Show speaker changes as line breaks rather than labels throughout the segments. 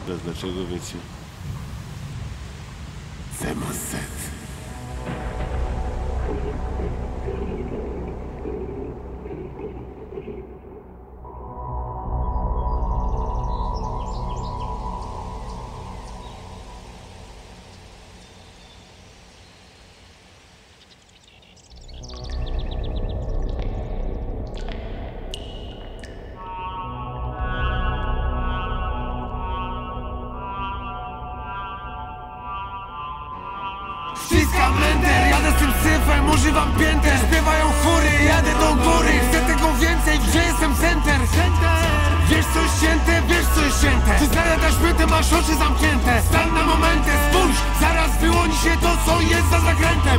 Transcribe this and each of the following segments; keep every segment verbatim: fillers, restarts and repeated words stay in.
Bez dlaczego, wiecie?
Zemaset.
Ściskam enter, jadę z tym syfem, używam pięter. Śpiewają chóry, jadę do góry. Chcę tego więcej, gdzie jestem center. Wiesz co jest ścięte, wiesz co jest ścięte. Ty zaletasz pyty, masz oczy zamknięte. Stan na momentę, spójrz, zaraz wyłoni się to, co jest za zakrętem.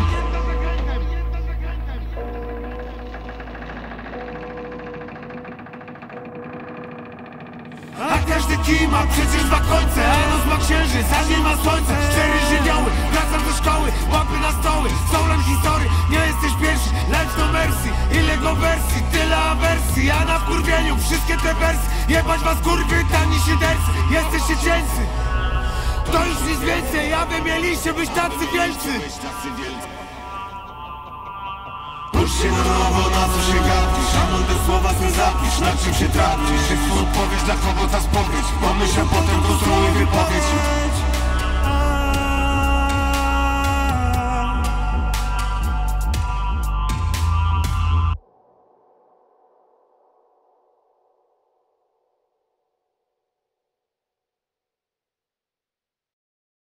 A każdy kij ma przecież dwa końce. A noc ma księżyc, a dzień ma słońce. Cztery żywioły, wracam do szkoły. Łapy na stoły, stołem historii. Nie jesteś pierwszy, life no mercy. Ile go wersji, tyle awersji. Ja na wkurwieniu, wszystkie te wersy. Jebać was kurwy, tani szydercy. Jesteście cieńcy, to już nic więcej. Ja wy mieliście być tacy wielcy. Puść się na nowo, na co się gapisz. Szanuj te słowa, se zapisz, na czym się trafisz. Jest odpowiedź dla kogo ta spowiedź. Pomyśl, a potem konstruuj wypowiedź.